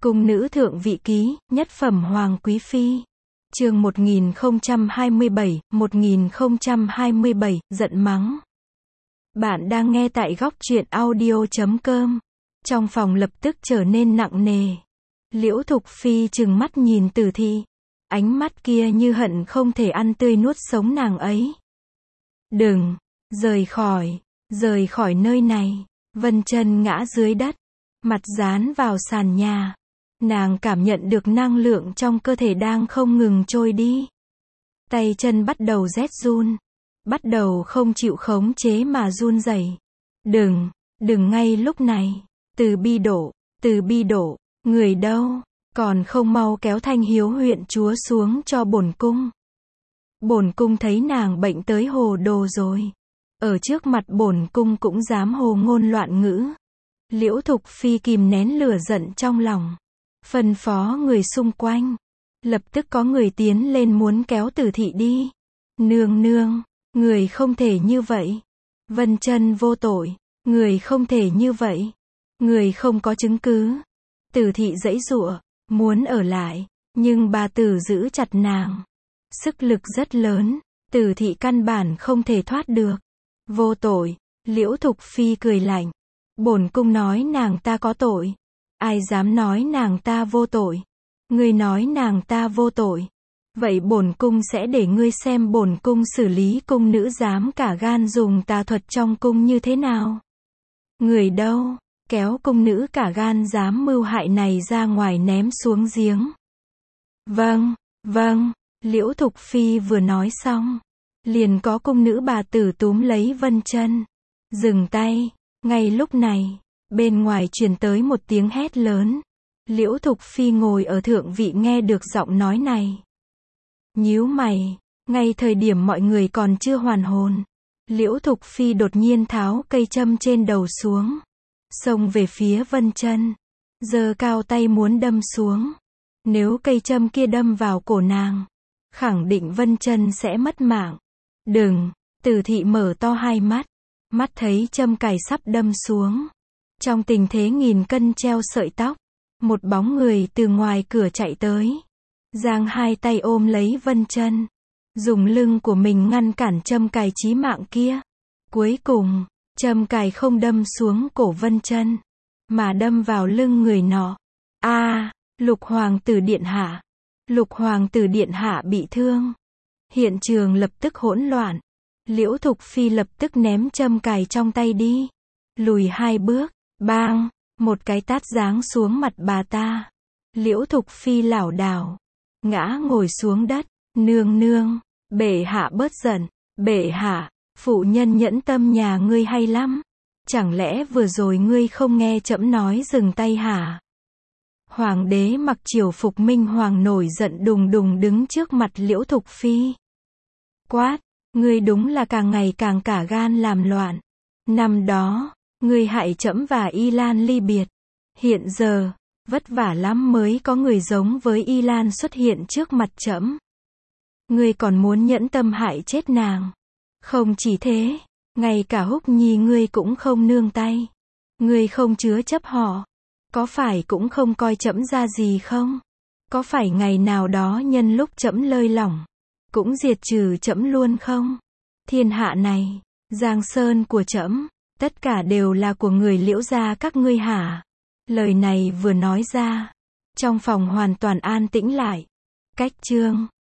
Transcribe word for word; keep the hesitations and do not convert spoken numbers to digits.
Cung nữ thượng vị ký, nhất phẩm hoàng quý phi. Chương một nghìn không trăm hai mươi bảy, một nghìn không trăm hai mươi bảy, giận mắng. Bạn đang nghe tại góc truyện audio chấm com. Trong phòng lập tức trở nên nặng nề. Liễu Thục Phi trừng mắt nhìn Tử Thị. Ánh mắt kia như hận không thể ăn tươi nuốt sống nàng ấy. Đừng, rời khỏi, rời khỏi nơi này. Vân Chân ngã dưới đất, mặt dán vào sàn nhà. Nàng cảm nhận được năng lượng trong cơ thể đang không ngừng trôi đi. Tay chân bắt đầu rét run, bắt đầu không chịu khống chế mà run rẩy. Đừng, đừng ngay lúc này. Từ Bi Độ, Từ Bi Độ, người đâu, còn không mau kéo Thanh Hiếu huyện chúa xuống cho bổn cung. Bổn cung thấy nàng bệnh tới hồ đồ rồi. Ở trước mặt bổn cung cũng dám hồ ngôn loạn ngữ. Liễu Thục Phi kìm nén lửa giận trong lòng, phân phó người xung quanh. Lập tức có người tiến lên muốn kéo Tử Thị đi. Nương nương, người không thể như vậy. Vân Chân vô tội, người không thể như vậy. Người không có chứng cứ. Tử Thị giãy giụa, muốn ở lại, nhưng bà tử giữ chặt nàng. Sức lực rất lớn, Tử Thị căn bản không thể thoát được. Vô tội, Liễu Thục Phi cười lạnh. Bổn cung nói nàng ta có tội. Ai dám nói nàng ta vô tội? Ngươi nói nàng ta vô tội. Vậy bổn cung sẽ để ngươi xem bổn cung xử lý cung nữ dám cả gan dùng tà thuật trong cung như thế nào. Người đâu, kéo cung nữ cả gan dám mưu hại này ra ngoài ném xuống giếng. Vâng, vâng, Liễu Thục Phi vừa nói xong, liền có cung nữ bà tử túm lấy Vân Chân. Dừng tay. Ngay lúc này, bên ngoài truyền tới một tiếng hét lớn. Liễu Thục Phi ngồi ở thượng vị nghe được giọng nói này. Nhíu mày, ngay thời điểm mọi người còn chưa hoàn hồn, Liễu Thục Phi đột nhiên tháo cây châm trên đầu xuống, xông về phía Vân Chân, giơ cao tay muốn đâm xuống. Nếu cây châm kia đâm vào cổ nàng, khẳng định Vân Chân sẽ mất mạng. Đừng, Tử Thị mở to hai mắt, mắt thấy châm cài sắp đâm xuống. Trong tình thế nghìn cân treo sợi tóc, một bóng người từ ngoài cửa chạy tới, giang hai tay ôm lấy Vân Chân, dùng lưng của mình ngăn cản châm cài chí mạng kia. Cuối cùng, châm cài không đâm xuống cổ Vân Chân, mà đâm vào lưng người nọ. A, à, Lục hoàng tử điện hạ, Lục hoàng tử điện hạ bị thương. Hiện trường lập tức hỗn loạn. Liễu Thục Phi lập tức ném châm cài trong tay đi, lùi hai bước, bang, một cái tát giáng xuống mặt bà ta. Liễu Thục Phi lảo đảo, ngã ngồi xuống đất. Nương nương, bệ hạ bớt giận. Bệ hạ, phụ nhân nhẫn tâm nhà ngươi hay lắm. Chẳng lẽ vừa rồi ngươi không nghe trẫm nói dừng tay hả? Hoàng đế mặc triều phục minh hoàng nổi giận đùng đùng đứng trước mặt Liễu Thục Phi. Quát, ngươi đúng là càng ngày càng cả gan làm loạn. Năm đó, ngươi hại trẫm và Y Lan ly biệt. Hiện giờ, vất vả lắm mới có người giống với Y Lan xuất hiện trước mặt trẫm. Ngươi còn muốn nhẫn tâm hại chết nàng. Không chỉ thế, ngay cả Húc Nhi ngươi cũng không nương tay. Ngươi không chứa chấp họ. Có phải cũng không coi trẫm ra gì không? Có phải ngày nào đó nhân lúc trẫm lơi lỏng, cũng diệt trừ trẫm luôn không? Thiên hạ này, Giang Sơn của trẫm, tất cả đều là của người Liễu gia các ngươi hả? Lời này vừa nói ra, trong phòng hoàn toàn an tĩnh lại. Cách chương